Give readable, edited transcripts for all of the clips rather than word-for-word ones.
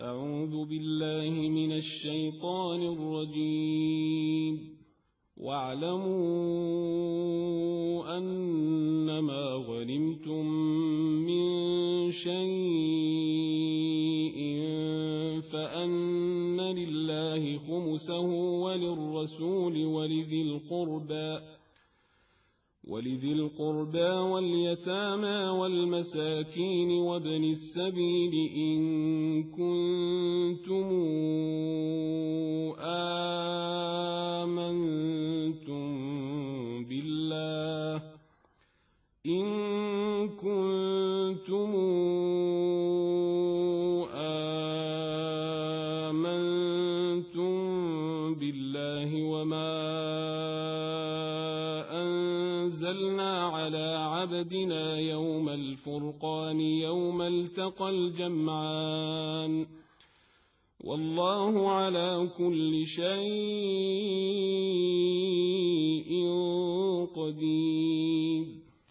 أعوذ بالله من الشيطان الرجيم. واعلموا أنما غنمتم من شيء فأن لله خمسه وللرسول ولذي القربى واليتامى والمساكين وابن السبيل إن كنتم آمنتم بالله وما أنزلنا على عبدنا يوم الفرقان يوم التقى الجمعان والله على كل شيء قدير.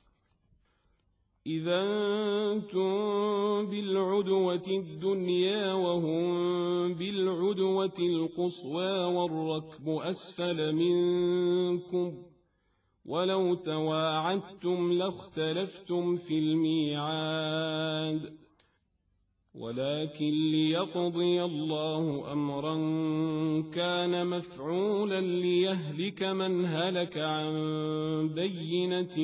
إذا أنتم بالعدوة الدنيا وهم بالعدوة القصوى والركب أسفل منكم ولو تواعدتم لاختلفتم في الميعاد ولكن ليقضي الله أمرا كان مفعولا ليهلك من هلك عن بينة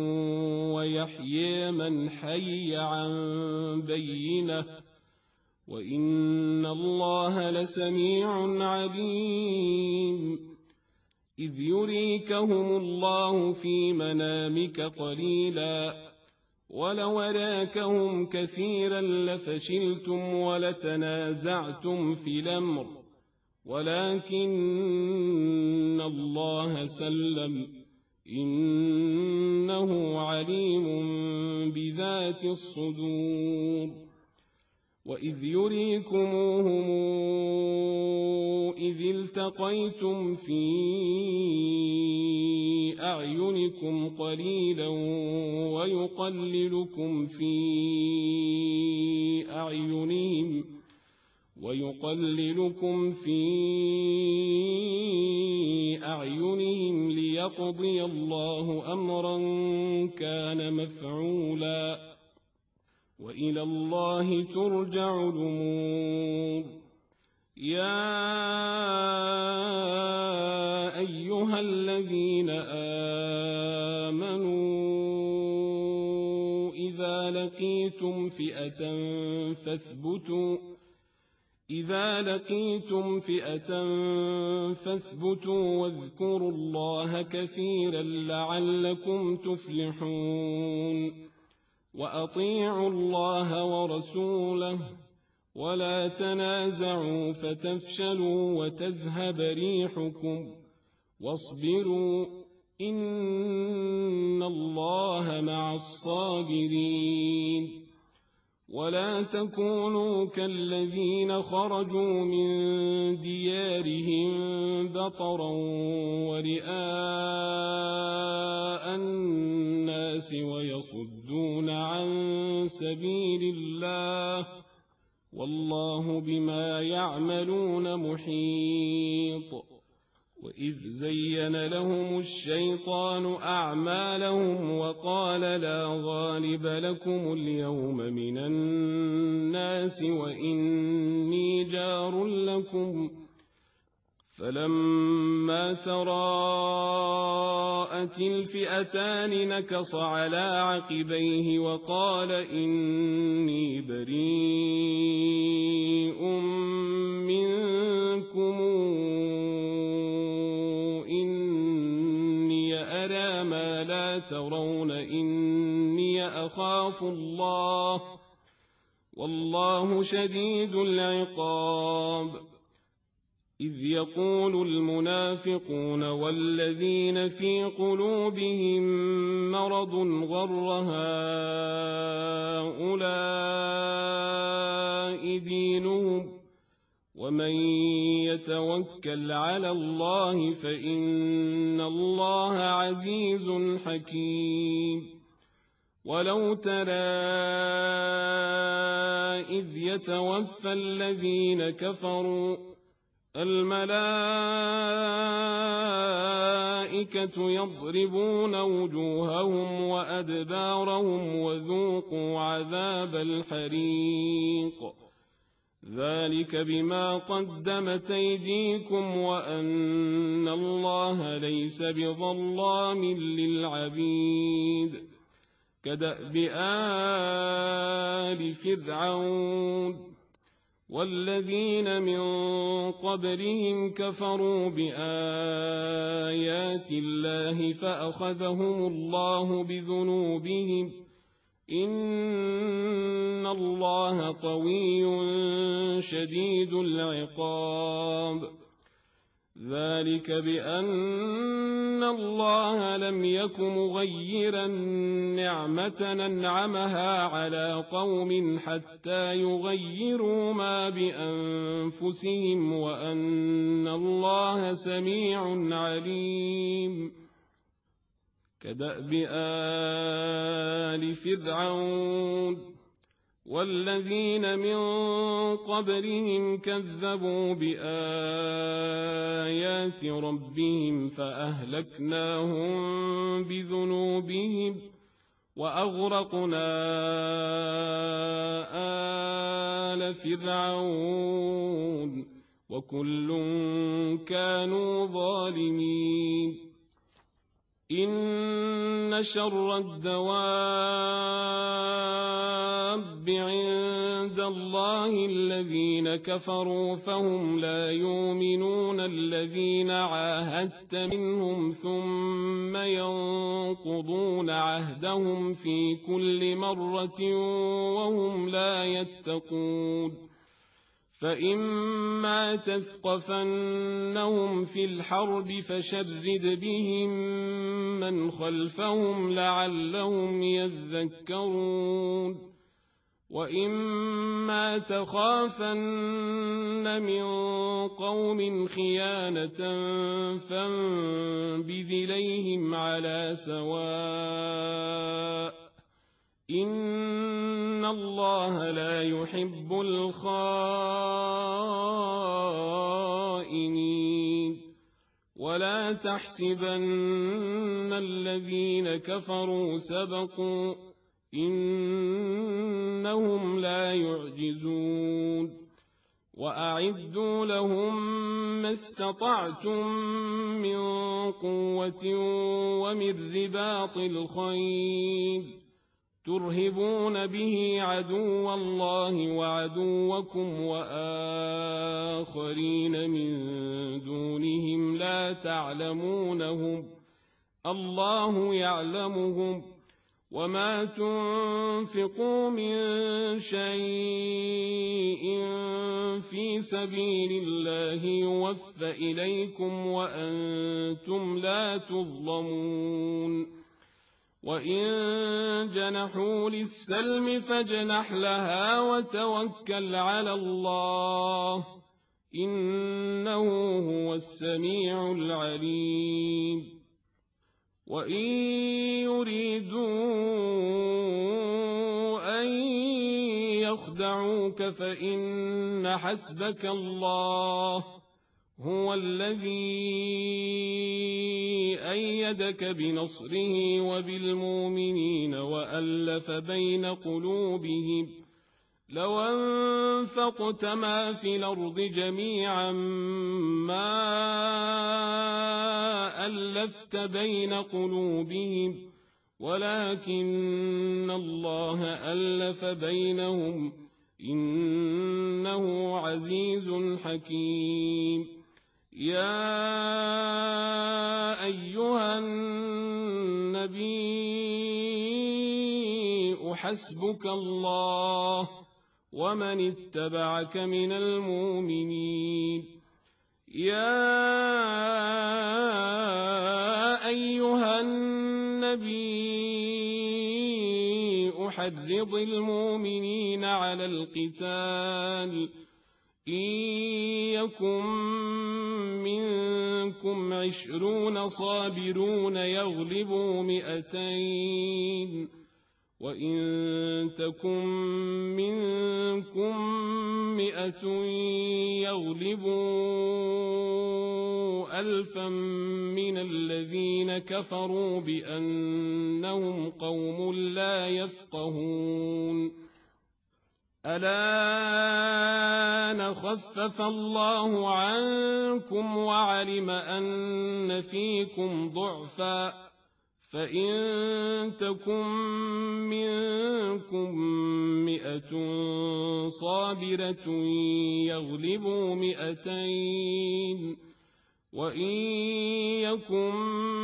ويحيي من حي عن بينة وإن الله لسميع عليم. إذ يريكهم الله في منامك قليلا ولو أراكهم كثيرا لفشلتم ولتنازعتم في الأمر ولكن الله سلم إنه عليم بذات الصدور. وإذ يريكموهم إذ التقيتم في أعينكم قليلا ويقللكم في أعينهم ليقضي الله أمرا كان مفعولا وإلى الله ترجع الأمور. يا أيها الذين آمنوا إذا لقيتم فئة فاثبتوا واذكروا الله كثيرا لعلكم تفلحون. وأطيعوا الله ورسوله ولا تنازعوا فتفشلوا وتذهب ريحكم واصبروا إن الله مع الصابرين. ولا تكونوا كالذين خرجوا من ديارهم بطرا ورئاء الناس ويصدون عن سبيل الله والله بما يعملون محيط. وإذ زين لهم الشيطان أعمالهم وقال لا غالب لكم اليوم من الناس وإني جار لكم فلما تراءت الفئتان نكص على عقبيه وقال إني بريء منكم إني أرى ما لا ترون إني أخاف الله والله شديد العقاب. إذ يقول المنافقون والذين في قلوبهم مرض غر هؤلاء دينهم ومن يتوكل على الله فإن الله عزيز حكيم. ولو ترى إذ يتوفى الذين كفروا الملائكة يضربون وجوههم وأدبارهم وذوقوا عذاب الحريق ذلك بما قدمت أيديكم وأن الله ليس بظلام للعبيد كدأب آل فرعون والذين من قبلهم كفروا بآيات الله فأخذهم الله بذنوبهم إن الله قوي شديد العقاب ذلك بأن الله لم يك مغيرا نعمة أنعمها على قوم حتى يغيروا ما بأنفسهم وأن الله سميع عليم كدأب آل فرعون والذين من قبلهم كذبوا بآيات ربهم فأهلكناهم بذنوبهم وأغرقنا آل فرعون وكل كانوا ظالمين إن شر الدواب عند الله الذين كفروا فهم لا يؤمنون الذين عاهدت منهم ثم ينقضون عهدهم في كل مرة وهم لا يتقون فإما تثقفنهم في الحرب فشرد بهم من خلفهم لعلهم يذكرون وإما تخافن من قوم خيانة فانبذ إليهم على سواء إن الله لا يحب الخائنين ولا تحسبن الذين كفروا سبقوا إنهم لا يعجزون وأعدوا لهم ما استطعتم من قوة ومن رباط الخيل ترهبون به عدو الله وعدوكم وآخرين من دونهم لا تعلمونهم الله يعلمهم وما تنفقوا من شيء في سبيل الله يوفى إليكم وأنتم لا تظلمون وإن جنحوا للسلم فاجنح لها وتوكل على الله إنه هو السميع العليم وإن يريدوا أن يخدعوك فإن حسبك الله هو الذي أيدك بنصره وبالمؤمنين وألف بين قلوبهم لو أنفقت ما في الأرض جميعا ما ألفت بين قلوبهم ولكن الله ألف بينهم إنه عزيز حكيم يا أيها النبي حسبك الله ومن اتبعك من المؤمنين يا أيها النبي أحرض المؤمنين على القتال إن يكن منكم 20 صابرون يغلبوا 200 وإن تكن منكم 100 يغلبوا 1000 من الذين كفروا بأنهم قوم لا يفقهون الآن خفف الله عنكم وعلم أن فيكم ضعفا فإن تكن منكم 100 صابرة يغلبوا 200 وإن يكن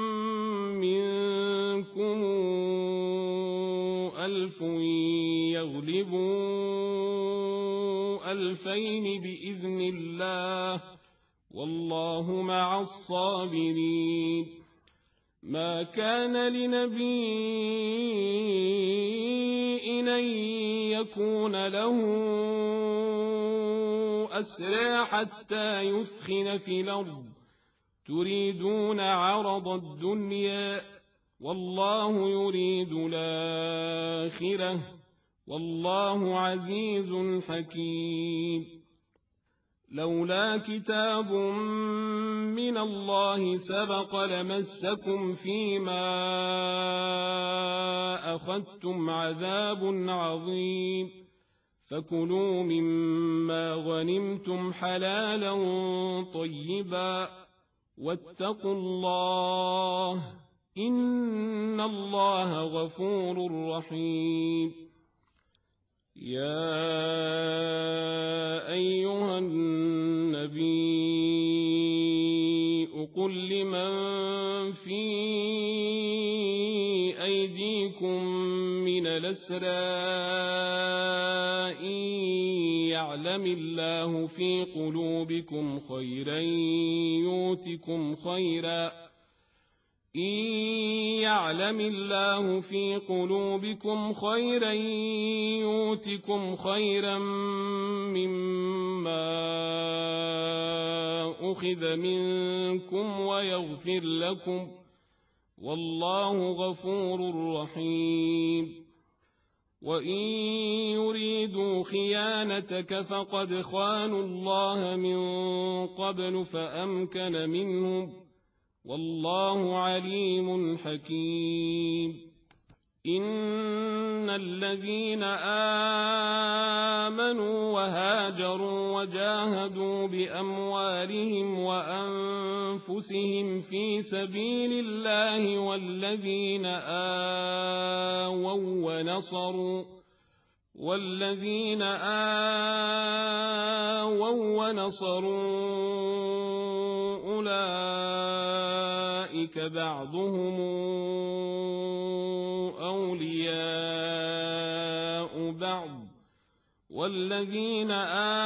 منكم 1000 يغلبوا 2000 بإذن الله والله مع الصابرين ما كان لنبي أن يكون له أسرى حتى يثخن في الأرض تريدون عرض الدنيا والله يريد الآخرة والله عزيز حكيم لولا كتاب من الله سبق لمسكم فيما أخذتم عذاب عظيم فكلوا مما غنمتم حلالا طيبا واتقوا الله إن الله غفور رحيم يا أيها النبي قل لمن في أيديكم من الأسرى إن يعلم الله في قلوبكم خيرا يؤتكم خيرا إن يعلم الله في قلوبكم خيرا يؤتكم خيرا مما أخذ منكم ويغفر لكم والله غفور رحيم وإن يريدوا خيانتك فقد خانوا الله من قبل فأمكن منهم والله عليم حكيم إن الذين آمنوا وهاجروا وجاهدوا بأموالهم وأنفسهم في سبيل الله والذين آووا ونصروا أولئك بعضهم أولياء بعض والذين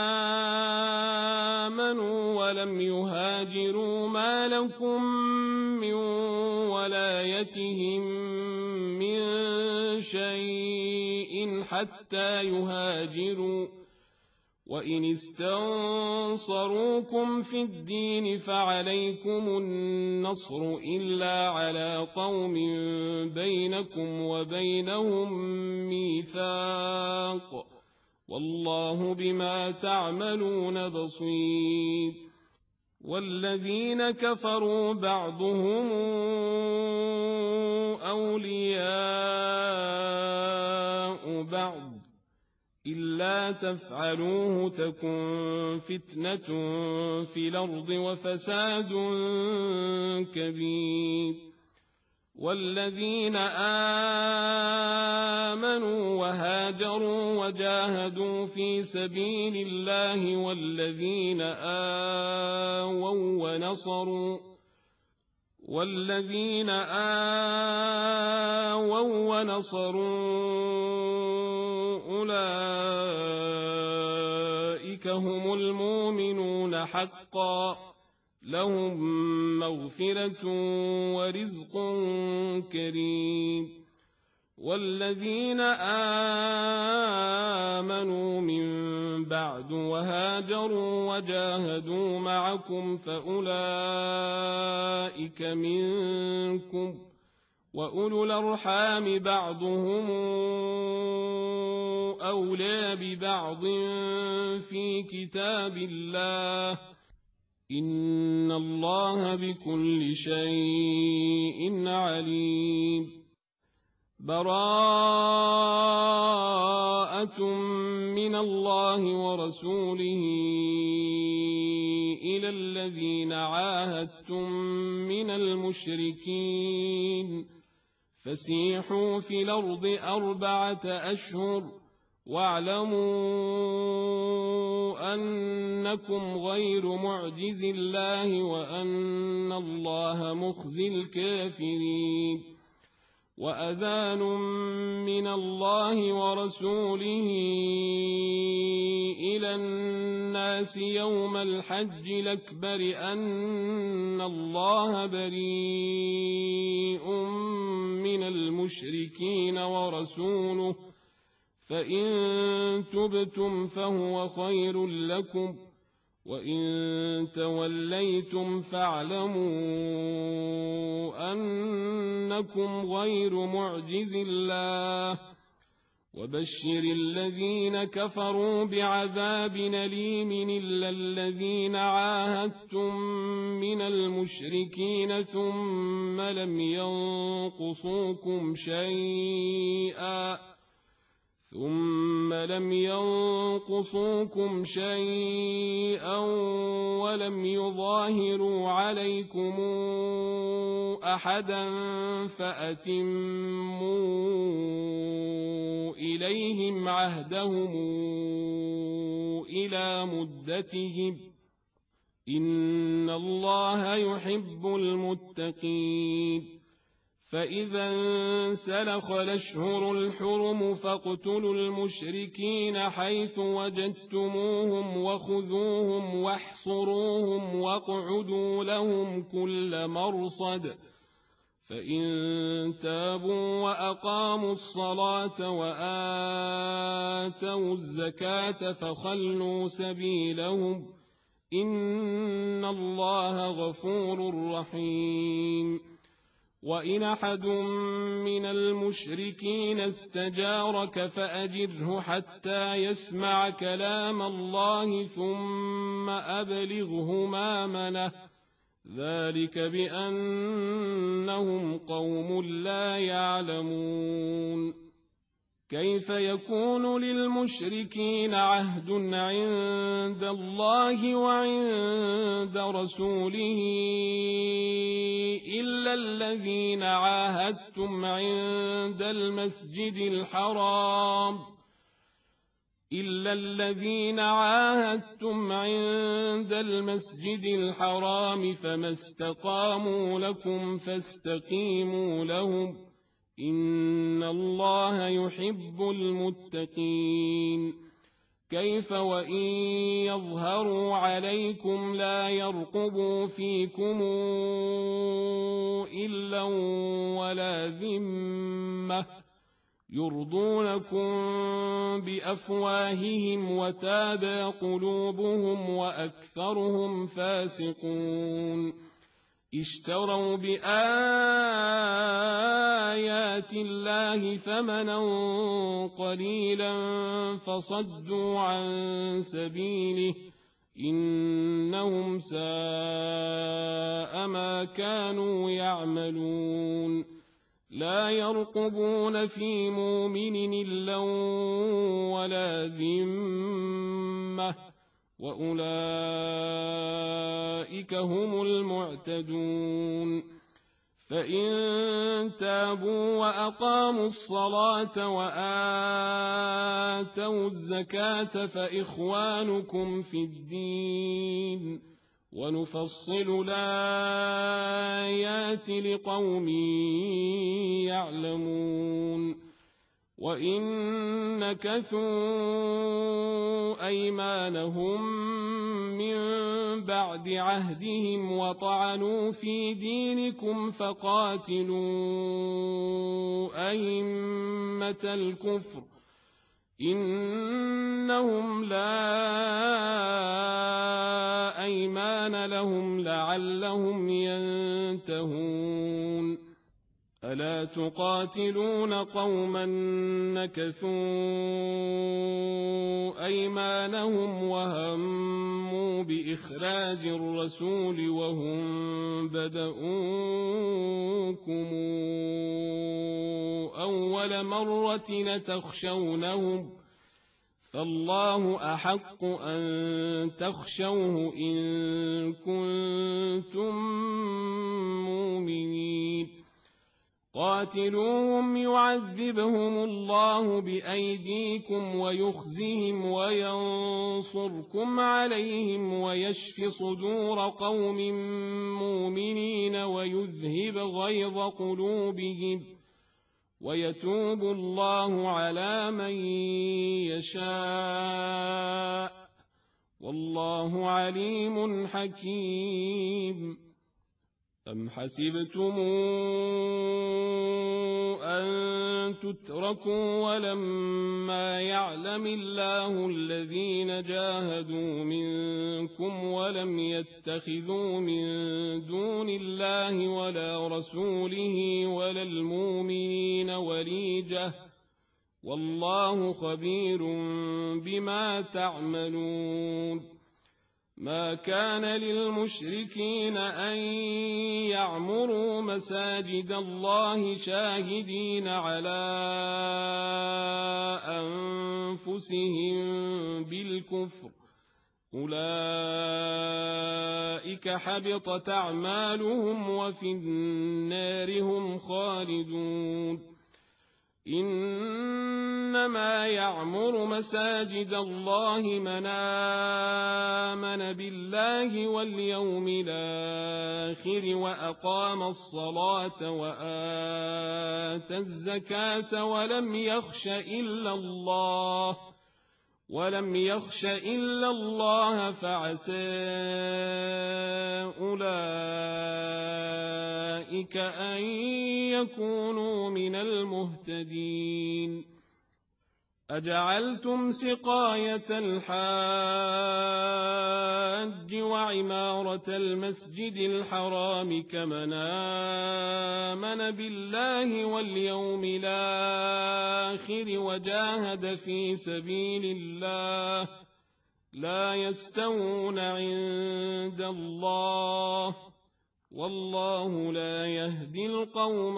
آمنوا ولم يهاجروا ما لكم من ولايتهم من شيء حتى يهاجروا وإن استنصروكم في الدين فعليكم النصر إلا على قوم بينكم وبينهم ميثاق والله بما تعملون بصير والذين كفروا بعضهم أولياء بعض إلا تفعلوه تكن فتنة في الأرض وفساد كبير والذين آمنوا وهاجروا وجاهدوا في سبيل الله والذين آووا ونصروا أولئك هم المؤمنون حقا لهم مغفرة ورزق كريم والذين آمنوا من بعد وهاجروا وجاهدوا معكم فأولئك منكم وأولو الأرحام بعضهم أولى ببعض في كتاب الله إن الله بكل شيء عليم براءة من الله ورسوله إلى الذين عاهدتم من المشركين فسيحوا في الأرض 4 أشهر واعلموا أنكم غير معجز الله وأن الله مخزي الكافرين وأذان من الله ورسوله إلى الناس يوم الحج الأكبر أن الله بريء من المشركين ورسوله فإن تبتم فهو خير لكم وإن توليتم فاعلموا أنكم غير معجز الله وبشر الذين كفروا بعذاب أليم إلا الذين عاهدتم من المشركين ثم لم ينقصوكم شيئا ولم يظاهروا عليكم أحدا فأتموا إليهم عهدهم إلى مدتهم إن الله يحب المتقين فإذا انسلخ الأشهر الحرم فاقتلوا المشركين حيث وجدتموهم وخذوهم واحصروهم واقعدوا لهم كل مرصد فإن تابوا وأقاموا الصلاة وآتوا الزكاة فخلوا سبيلهم إن الله غفور رحيم وإن أحد من المشركين استجارك فأجره حتى يسمع كلام الله ثم أبلغه مأمنه ذلك بأنهم قوم لا يعلمون كيف يكون للمشركين عهد عند الله وعند رسوله إلا الذين عاهدتم عند المسجد الحرام فما استقاموا لكم فاستقيموا لهم إن الله يحب المتقين كيف وإن يظهروا عليكم لا يرقبوا فيكم إلا ولا ذمة يرضونكم بأفواههم وتابى قلوبهم وأكثرهم فاسقون اشتروا بآيات الله ثمنا قليلا فصدوا عن سبيله إنهم ساء ما كانوا يعملون لا يرقبون في مؤمن إلا ولا ذمة وأولئك هم المعتدون فإن تابوا وأقاموا الصلاة وآتوا الزكاة فإخوانكم في الدين ونفصل الآيات لقوم يعلمون وإن نكثوا أيمانهم من بعد عهدهم وطعنوا في دينكم فقاتلوا أئمة الكفر إنهم لا أيمان لهم لعلهم ينتهون ألا تقاتلون قوما نكثوا أيمانهم وهموا بإخراج الرسول وهم بدؤوكم أول مرة تخشونهم فالله أحق أن تخشوه إن كنتم مؤمنين قاتلوهم يعذبهم الله بأيديكم ويخزهم وينصركم عليهم ويشف صدور قوم مؤمنين ويذهب غيظ قلوبهم ويتوب الله على من يشاء والله عليم حكيم أم حسبتم أن تتركوا ولما يعلم الله الذين جاهدوا منكم ولم يتخذوا من دون الله ولا رسوله ولا المؤمنين وليجة والله خبير بما تعملون ما كان للمشركين أن يعمروا مساجد الله شاهدين على أنفسهم بالكفر أولئك حبطت أعمالهم وفي النار هم خالدون إنما يعمر مساجد الله من آمن بالله واليوم الآخر وأقام الصلاة وآتى الزكاة ولم يخش إلا الله فعسى أولئك أن يكونوا من المهتدين أجعلتم سقاية الحاج وعمارة المسجد الحرام كمن آمن بالله واليوم الآخر وجاهد في سبيل الله لا يستوون عند الله والله لا يهدي القوم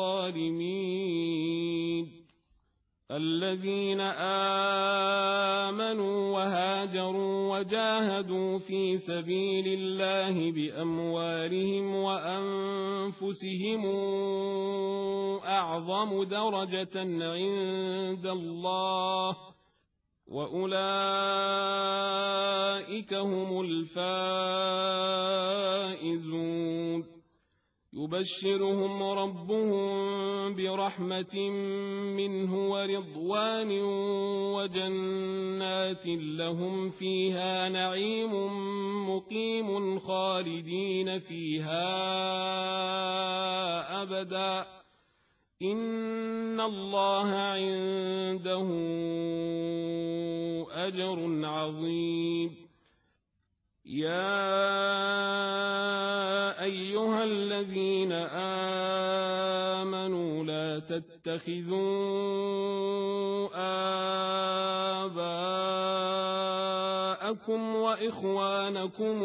الظالمين الذين آمنوا وهاجروا وجاهدوا في سبيل الله بأموالهم وأنفسهم أعظم درجة عند الله وأولئك هم الفائزون يبشرهم ربهم برحمة منه ورضوان وجنات لهم فيها نعيم مقيم خالدين فيها أبدا إن الله عنده أجر عظيم يا أيها الذين آمنوا لا تتخذوا آباءكم وإخوانكم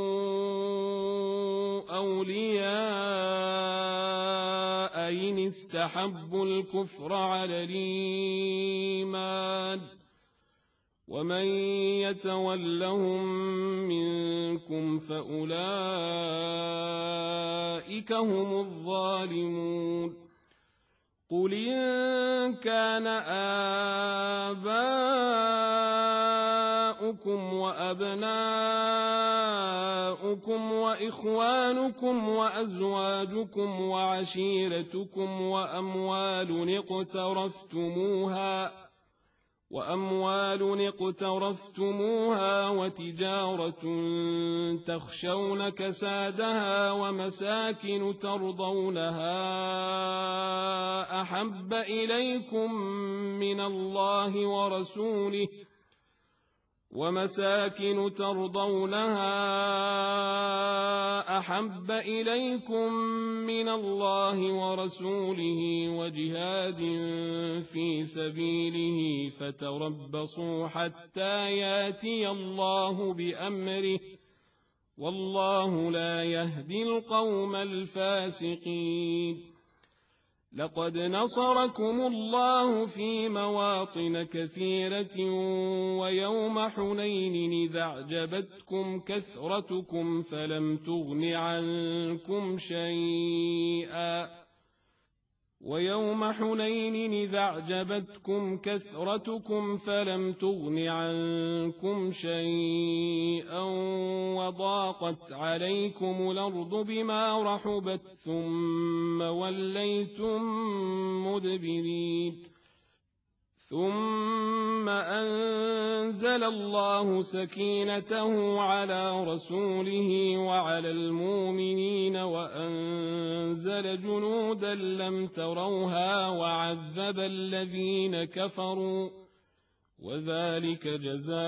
أولياء إن استحبوا الكفر على الإيمان ومن يتولهم منكم فأولئك هم الظالمون قل إن كان آباؤكم وأبناؤكم وإخوانكم وأزواجكم وعشيرتكم وأموال اقترفتموها وتجارة تخشون كسادها ومساكن ترضونها أحب إليكم من الله ورسوله ومساكن ترضونها أحب إليكم من الله ورسوله وجهاد في سبيله فتربصوا حتى ياتي الله بأمره والله لا يهدي القوم الفاسقين. لقد نصركم الله في مواطن كثيرة ويوم حنين إذا أعجبتكم كثرتكم فلم تغن عنكم شيئا وضاقت عليكم الأرض بما رحبت ثم وليتم مدبرين. ثم أنزل الله سكينته على رسوله وعلى المؤمنين وأنزل جنودا لم تروها وعذب الذين كفروا وذلك جزاء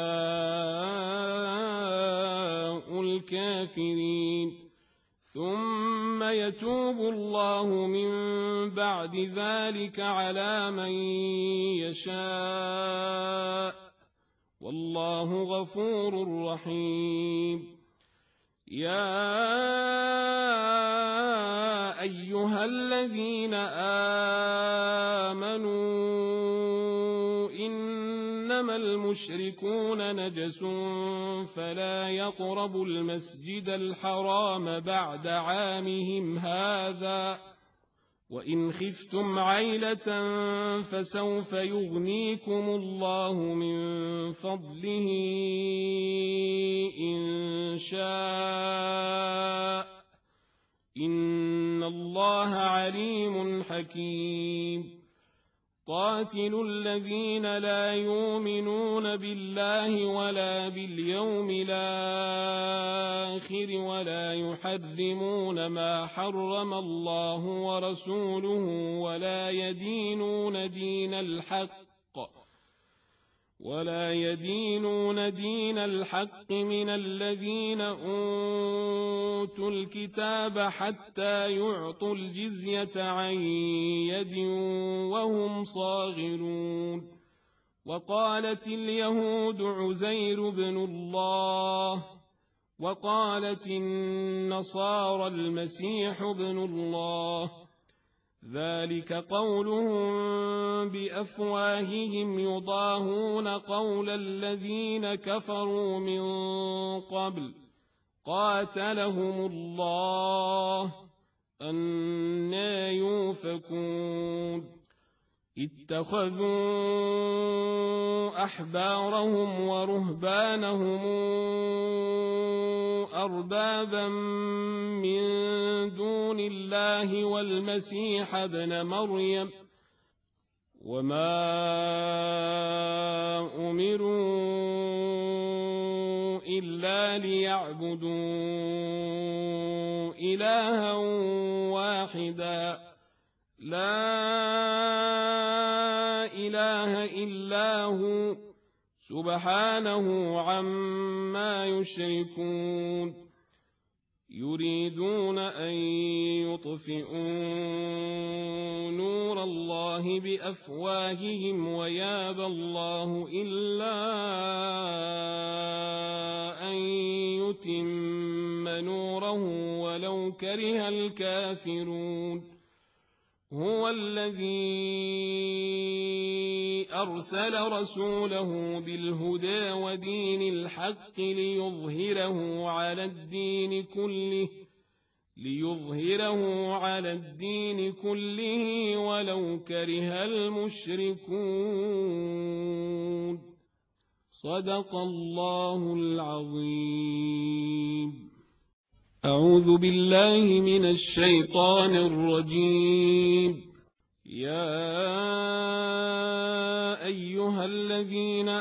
الكافرين. ثم يتوب الله من بعد ذلك على من يشاء والله غفور رحيم. يا أيها الذين آمنوا إنما المشركون نجس فلا يقربوا المسجد الحرام بعد عامهم هذا وإن خفتم عيلة فسوف يغنيكم الله من فضله إن شاء إن الله عليم حكيم. قاتلوا الذين لا يؤمنون بالله ولا باليوم الآخر ولا يحرمون ما حرم الله ورسوله ولا يدينون دين الحق من الذين أوتوا الكتاب حتى يعطوا الجزية عن يد وهم صاغرون. وقالت اليهود عزير بن الله وقالت النصارى المسيح بن الله ذلك قولهم بأفواههم يضاهون قول الذين كفروا من قبل قاتلهم الله أنى يؤفكون. اتخذوا أحبارهم ورهبانهم أربابا من دون الله والمسيح ابن مريم وما أمروا إلا ليعبدوا إلها واحدا لا إله إلا هو سبحانه عما يشركون. يريدون أن يطفئوا نور الله بأفواههم ويابى الله إلا أن يتم نوره ولو كره الكافرون. هو الذي أرسل رسوله بالهدى ودين الحق ليظهره على الدين كله ولو كره المشركون. صدق الله العظيم. أعوذ بالله من الشيطان الرجيم. يا أيها الذين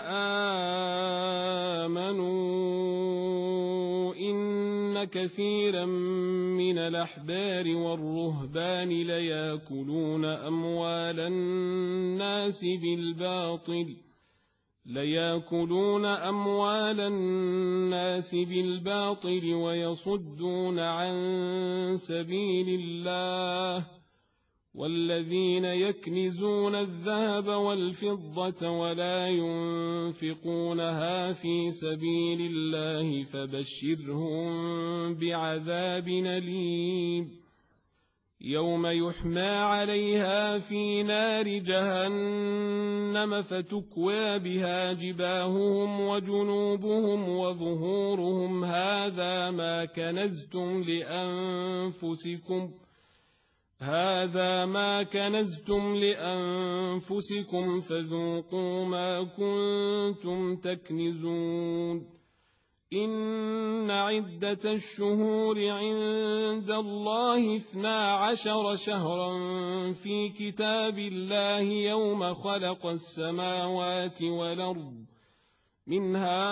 آمنوا إن كثيرا من الأحبار والرهبان ليأكلون أموال الناس بالباطل ليأكلون أموال الناس بالباطل ويصدون عن سبيل الله والذين يكنزون الذهب والفضة ولا ينفقونها في سبيل الله فبشرهم بعذاب أليم يوم يحمى عليها في نار جهنم فتكوى بها جباههم وجنوبهم وظهورهم هذا ما كنزتم لأنفسكم فذوقوا ما كنتم تكنزون إن عدة الشهور عند الله 12 شهرا في كتاب الله يوم خلق السماوات والأرض منها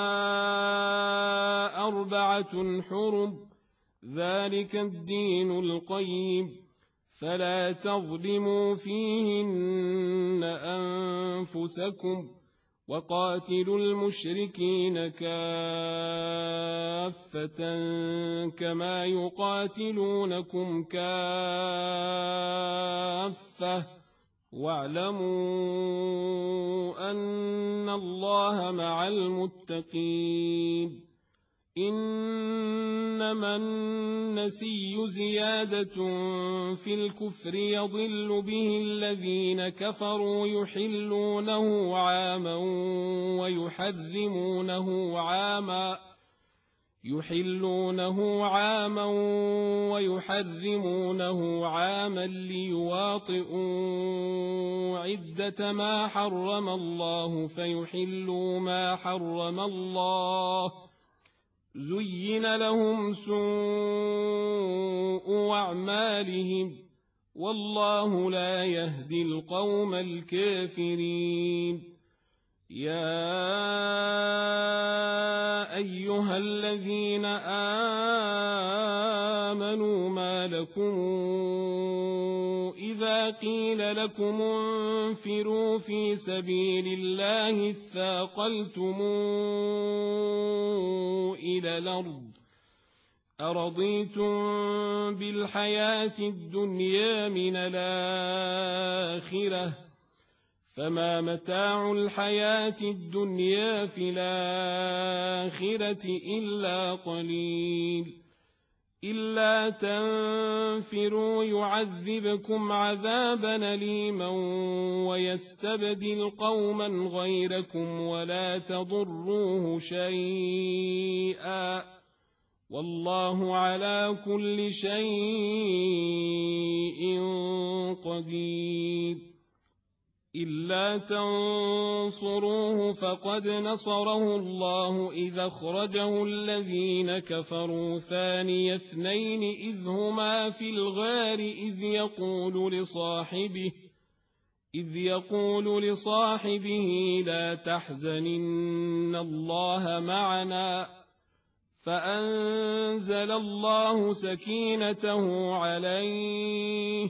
4 حرم ذلك الدين القيم فلا تظلموا فيهن أنفسكم وقاتلوا المشركين كافة كما يقاتلونكم كافة واعلموا أن الله مع المتقين إنما النسي زيادة في الكفر يضل به الذين كفروا يحلونه عاما ويحرمونه عاما ليواطئوا عدة ما حرم الله فيحلوا ما حرم الله زين لهم سوء أعمالهم والله لا يهدي القوم الكافرين يا أيها الذين آمنوا ما لكم إذا قيل لكم انفروا في سبيل الله اثاقلتم إلى الأرض أرضيتم بالحياة الدنيا من الآخرة فما متاع الحياة الدنيا في الآخرة إلا قليل إلا تنفروا يعذبكم عذابا أليما ويستبدل قوما غيركم ولا تضروه شيئا والله على كل شيء قدير إلا تنصروه فقد نصره الله إذا أخرجه الذين كفروا ثاني اثنين إذ هما في الغار إذ يقول لصاحبه لا تحزن إن الله معنا فأنزل الله سكينته عليه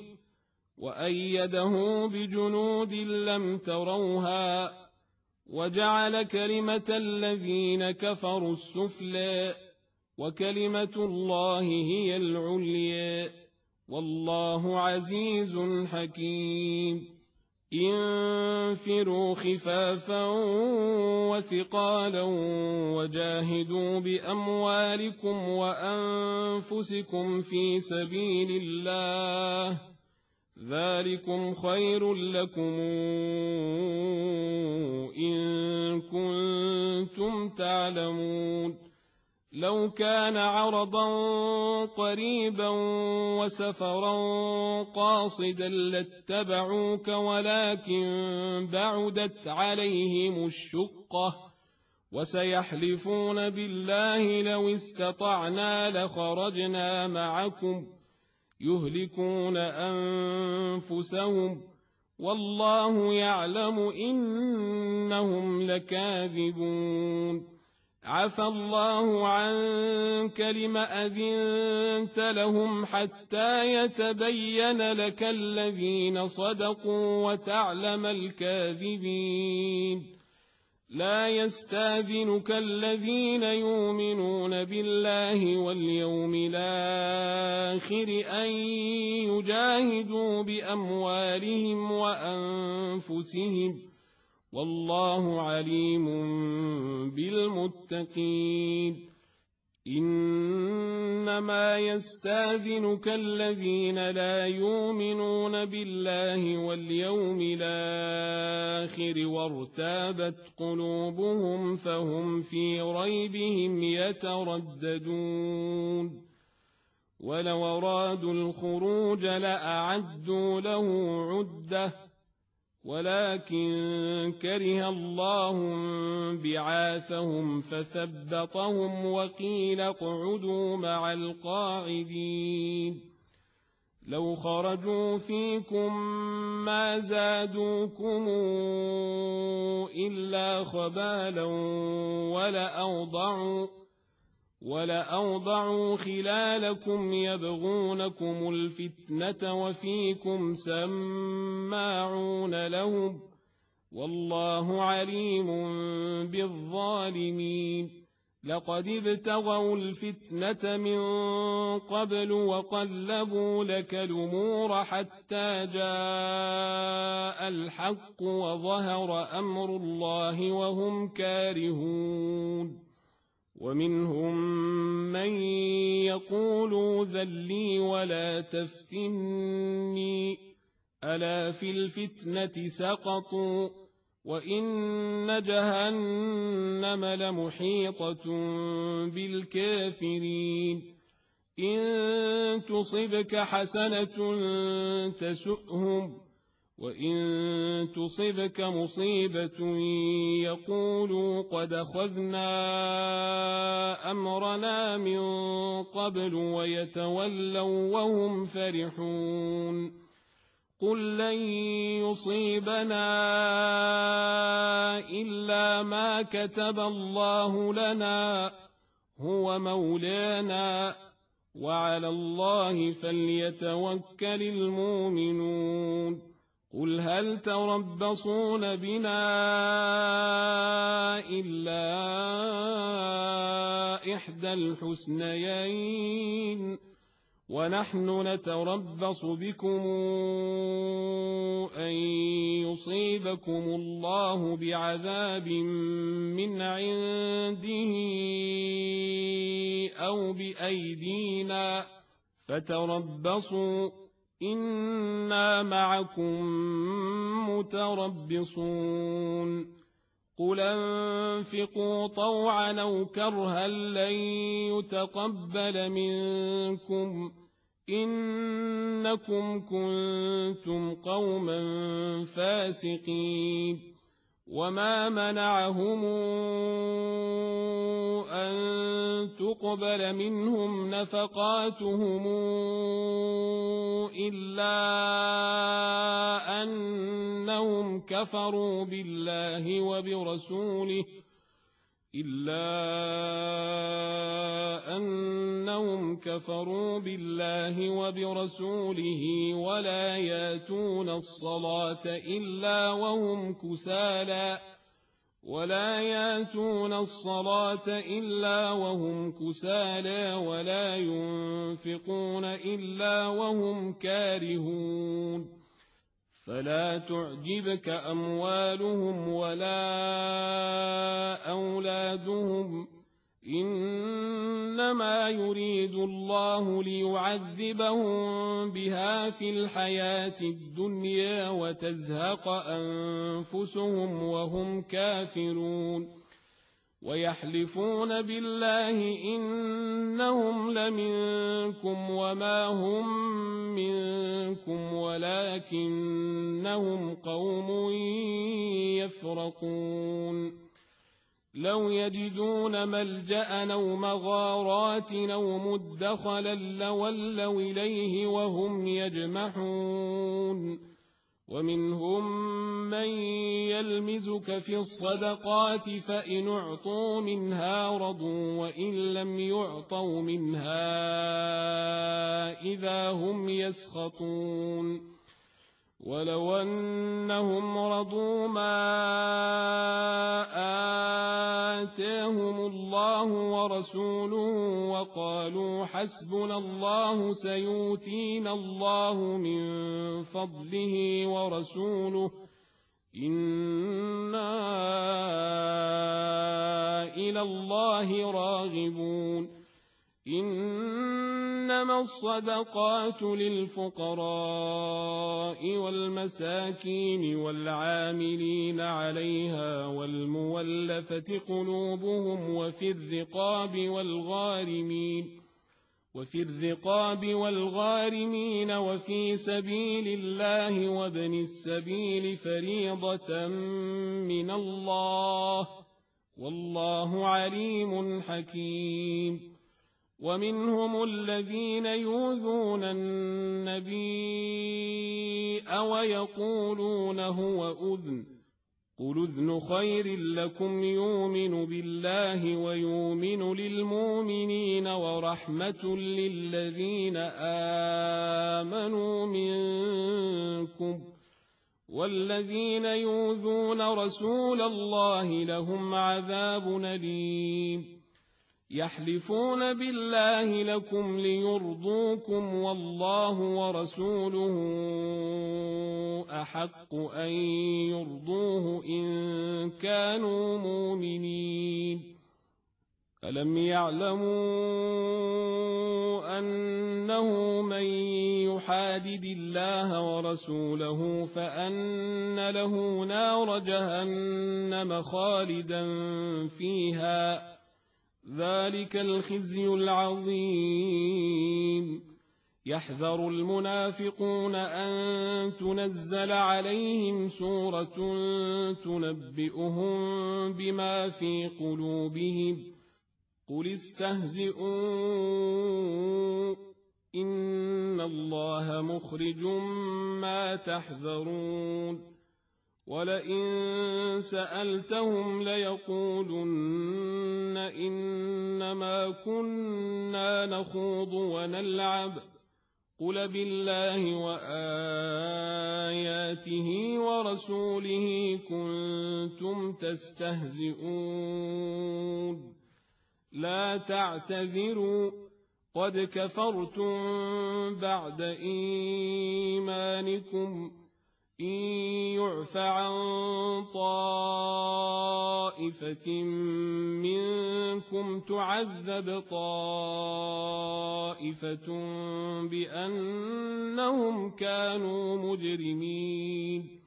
وأيده بجنود لم تروها وجعل كلمة الذين كفروا السفلى وكلمة الله هي العليا والله عزيز حكيم انفروا خفافا وثقالا وجاهدوا بأموالكم وأنفسكم في سبيل الله ذلكم خير لكم إن كنتم تعلمون لو كان عرضا قريبا وسفرا قاصدا لاتبعوك ولكن بعدت عليهم الشقة وسيحلفون بالله لو استطعنا لخرجنا معكم يهلكون أنفسهم والله يعلم إنهم لكاذبون عفى الله عنك لم أذنت لهم حتى يتبين لك الذين صدقوا وتعلم الكاذبين لا يستأذنك الذين يؤمنون بالله واليوم الآخر أن يجاهدوا بأموالهم وأنفسهم والله عليم بالمتقين إنما يستأذنك الذين لا يؤمنون بالله واليوم الآخر وارتابت قلوبهم فهم في ريبهم يترددون ولو أرادوا الخروج لأعدوا له عدة ولكن كره الله بعاثهم فثبطهم وقيل اقعدوا مع القاعدين لو خرجوا فيكم ما زادوكم إلا خبالا ولأوضعوا خلالكم يبغونكم الفتنة وفيكم سماعون لهم والله عليم بالظالمين لقد ابتغوا الفتنة من قبل وقلبوا لك الأمور حتى جاء الحق وظهر أمر الله وهم كارهون ومنهم من يقول ذلي ولا تفتني ألا في الفتنة سقطوا وإن جهنم لمحيطة بالكافرين إن تصبك حسنة تسؤهم وإن تصبك مصيبة يقولوا قد أخذنا أمرنا من قبل ويتولوا وهم فرحون قل لن يصيبنا إلا ما كتب الله لنا هو مولانا وعلى الله فليتوكل المؤمنون قل هل تربصون بنا إلا إحدى الحسنيين ونحن نتربص بكم أن يصيبكم الله بعذاب من عنده أو بأيدينا فتربصوا إنا معكم متربصون قل انفقوا طوعا أو كرها لن يتقبل منكم إنكم كنتم قوما فاسقين وما منعهم أن تقبل منهم نفقاتهم إلا أنهم كفروا بالله وبرسوله ولا ياتون الصلاة إلا وهم كسالى ولا ينفقون إلا وهم كارهون فلا تعجبك أموالهم ولا أولادهم إنما يريد الله ليعذبهم بها في الحياة الدنيا وتزهق أنفسهم وهم كافرون ويحلفون بالله إنهم لمنكم وما هم منكم ولكنهم قوم يفرقون لو يجدون ملجأ أو مغارات أو مدخلا لولوا إليه وهم يجمحون ومنهم من يلمزك في الصدقات فإن أعطوا منها رضوا وإن لم يعطوا منها إذا هم يسخطون ولو أنهم رضوا ما آتاهم الله ورسوله وقالوا حسبنا الله سيؤتينا الله من فضله ورسوله إنا إلى الله راغبون إنما الصدقات للفقراء والمساكين والعاملين عليها والمولفة قلوبهم وفي الرقاب والغارمين وفي سبيل الله وابن السبيل فريضة من الله والله عليم حكيم ومنهم الذين يؤذون النبي ويقولون هو أذن قل أذن خير لكم يؤمن بالله ويؤمن للمؤمنين ورحمة للذين آمنوا منكم والذين يؤذون رسول الله لهم عذاب أليم يحلفون بالله لكم ليرضوكم والله ورسوله أحق أن يرضوه إن كانوا مؤمنين ألم يعلموا أنه من يحادد الله ورسوله فأن له نار جهنم خالدا فيها ذلك الخزي العظيم يحذر المنافقون أن تنزل عليهم سورة تنبئهم بما في قلوبهم قل استهزئوا إن الله مخرج ما تحذرون ولئن سألتهم ليقولن إنما كنا نخوض ونلعب قل بالله وآياته ورسوله كنتم تستهزئون لا تعتذروا قد كفرتم بعد إيمانكم إن يعف عن طائفة منكم تعذب طائفة بأنهم كانوا مجرمين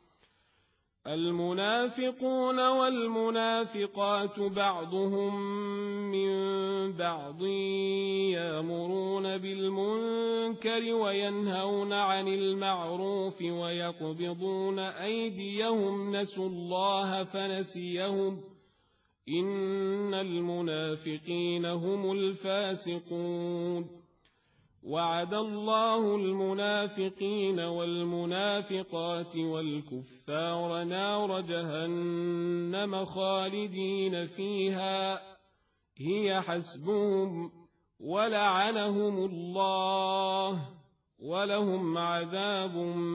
المنافقون والمنافقات بعضهم من بعض يأمرون بالمنكر وينهون عن المعروف ويقبضون أيديهم نسوا الله فنسيهم إن المنافقين هم الفاسقون وعد الله المنافقين والمنافقات والكفار نار جهنم خالدين فيها هي حسبهم ولعنهم الله ولهم عذاب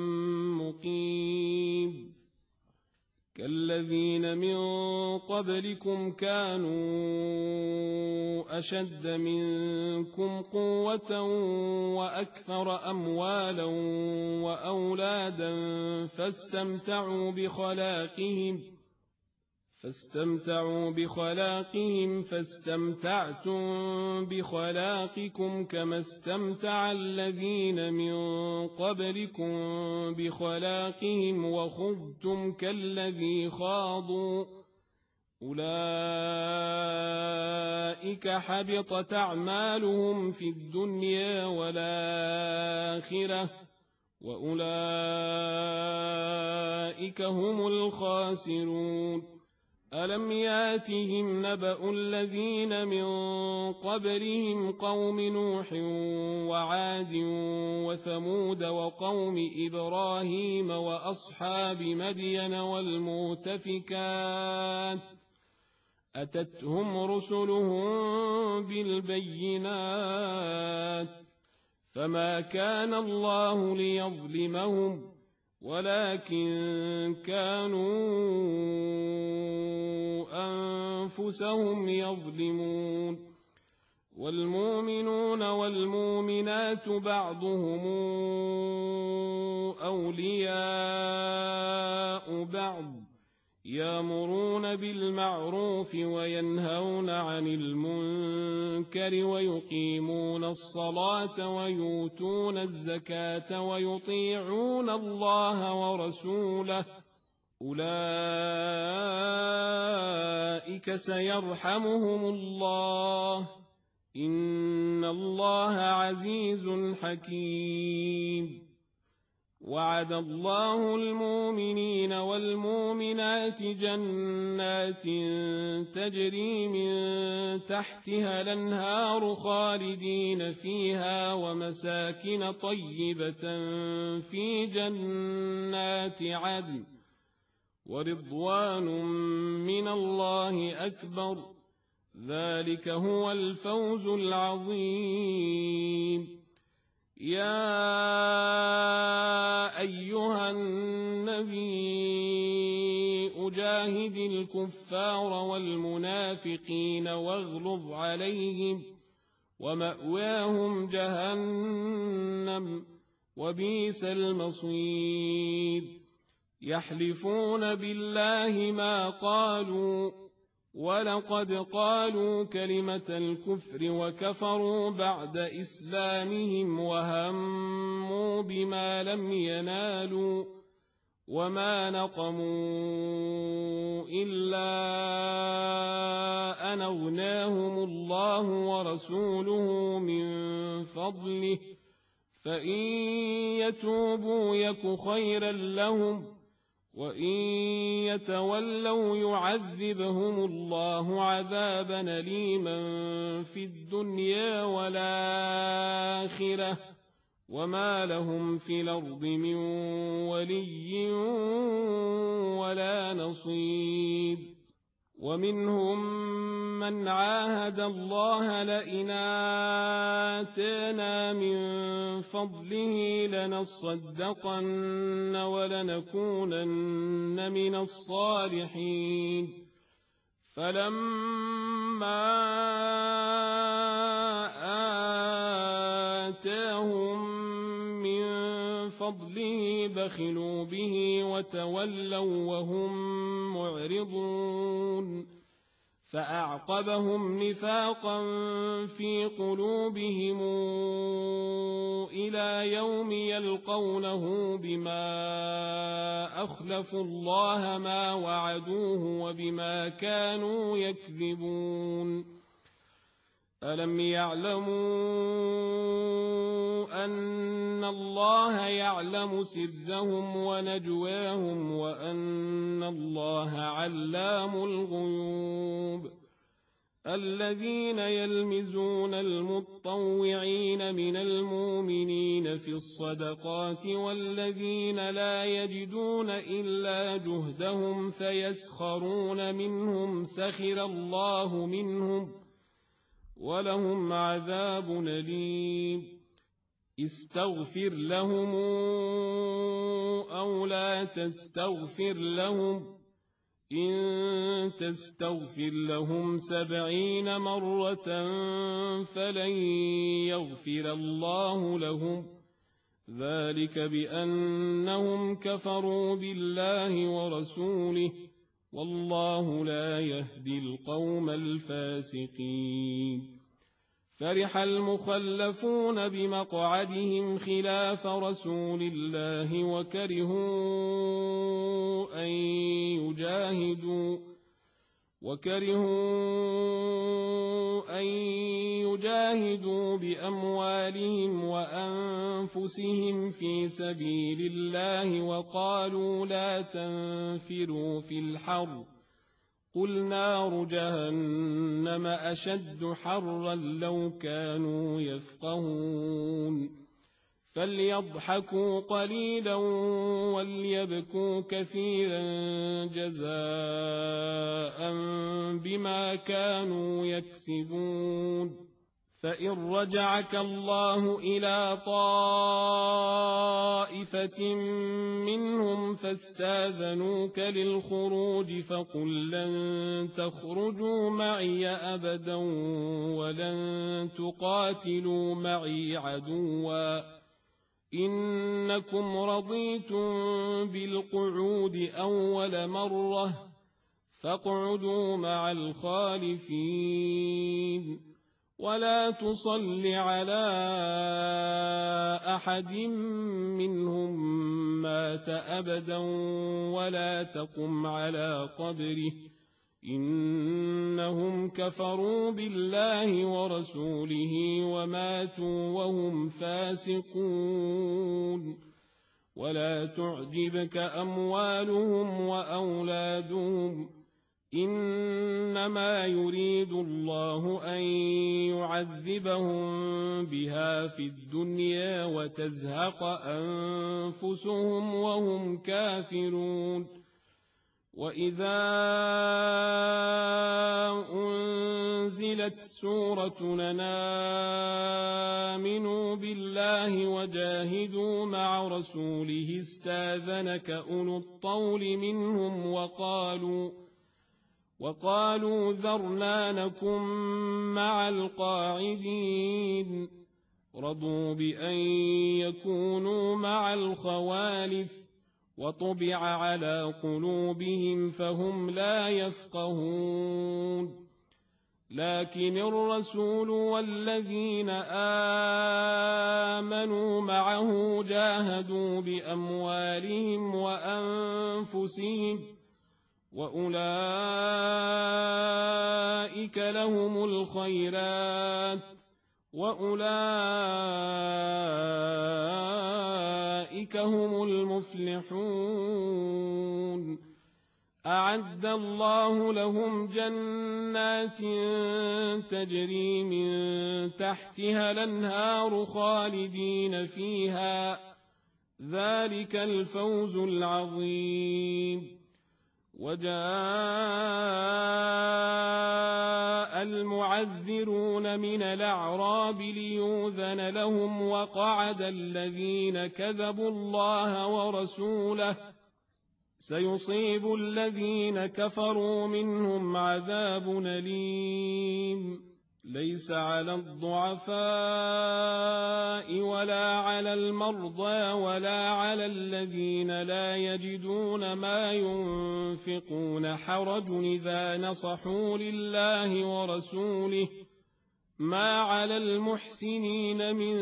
مقيم كالذين من قبلكم كانوا أشد منكم قوة وأكثر أموالا وأولادا فاستمتعوا بخلاقهم فاستمتعتم بخلاقكم كما استمتع الذين من قبلكم بخلاقهم وخضتم كالذي خاضوا أولئك حبطت أعمالهم في الدنيا والآخرة وأولئك هم الخاسرون ألم ياتهم نبأ الذين من قبلهم قوم نوح وعاد وثمود وقوم إبراهيم وأصحاب مدين والمؤتفكات أتتهم رسلهم بالبينات فما كان الله ليظلمهم ولكن كانوا أنفسهم يظلمون والمؤمنون والمؤمنات بعضهم أولياء بعض يأمرون بالمعروف وينهون عن المنكر ويقيمون الصلاة ويؤتون الزكاة ويطيعون الله ورسوله أولئك سيرحمهم الله إن الله عزيز حكيم وعد الله المؤمنين والمؤمنات جنات تجري من تحتها الأنهار خالدين فيها ومساكن طيبة في جنات عدن ورضوان من الله أكبر ذلك هو الفوز العظيم يا أيها النبي أجاهد الكفار والمنافقين واغلظ عليهم ومأواهم جهنم وبئس المصير يحلفون بالله ما قالوا ولقد قالوا كلمة الكفر وكفروا بعد إسلامهم وهموا بما لم ينالوا وما نقموا إلا أن أغناهم الله ورسوله من فضله فإن يتوبوا يك خيرا لهم وإن يتولوا يعذبهم الله عذابا أليما في الدنيا والآخرة وما لهم في الأرض من ولي ولا نصير ومنهم من عاهد الله لئن آتانا من فضله لنصدقن ولنكونن من الصالحين فلما آتاهم من فضله بخلوا به وتولوا وهم معرضون فأعقبهم نفاقا في قلوبهم إلى يوم يلقونه بما أخلفوا الله ما وعدوه وبما كانوا يكذبون ألم يعلموا أن الله يعلم سرهم ونجواهم وأن الله علام الغيوب الذين يلمزون المطوعين من المؤمنين في الصدقات والذين لا يجدون إلا جهدهم فيسخرون منهم سخر الله منهم ولهم عذاب أليم استغفر لهم أو لا تستغفر لهم إن تستغفر لهم 70 مرة فلن يغفر الله لهم ذلك بأنهم كفروا بالله ورسوله والله لا يهدي القوم الفاسقين فرح المخلفون بمقعدهم خلاف رسول الله وكرهوا أن يجاهدوا بأموالهم وأنفسهم في سبيل الله وقالوا لا تنفروا في الحر قل نار جهنم أشد حرا لو كانوا يفقهون فليضحكوا قليلا وليبكوا كثيرا جزاء بما كانوا يكسبون فإن رجعك الله إلى طائفة منهم فاستاذنوك للخروج فقل لن تخرجوا معي أبدا ولن تقاتلوا معي عدوا إنكم رضيتم بالقعود أول مرة فاقعدوا مع الخالفين ولا تصل على أحد منهم مات أبدا ولا تقم على قبره إنهم كفروا بالله ورسوله وماتوا وهم فاسقون ولا تعجبك أموالهم وأولادهم إنما يريد الله أن يعذبهم بها في الدنيا وتزهق أنفسهم وهم كافرون وإذا أنزلت سورة آمنوا بالله وجاهدوا مع رسوله استاذنك أولو الطول منهم وقالوا ذرنا نكن مع القاعدين رضوا بأن يكونوا مع الخوالف وطبع على قلوبهم فهم لا يفقهون لكن الرسول والذين آمنوا معه جاهدوا بأموالهم وأنفسهم وأولئك لهم الخيرات وأولئك هم المفلحون أعد الله لهم جنات تجري من تحتها الأنهار خالدين فيها ذلك الفوز العظيم وجاء المعذرون من الأعراب ليؤذن لهم وقعد الذين كذبوا الله ورسوله سيصيب الذين كفروا منهم عذاب أليم ليس على الضعفاء ولا على المرضى ولا على الذين لا يجدون ما ينفقون حرج إذا نصحوا لله ورسوله ما على المحسنين من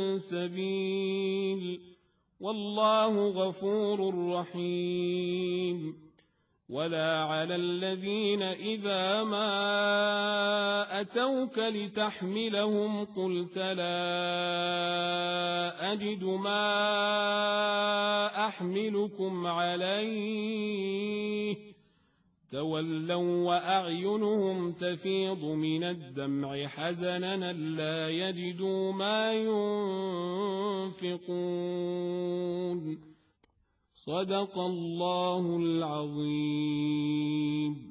سبيل والله غفور رحيم ولا على الذين إذا ما أتوك لتحملهم قلت لا أجد ما أحملكم عليه تولوا وأعينهم تفيض من الدمع حزنا لا يجدوا ما ينفقون صدق الله العظيم.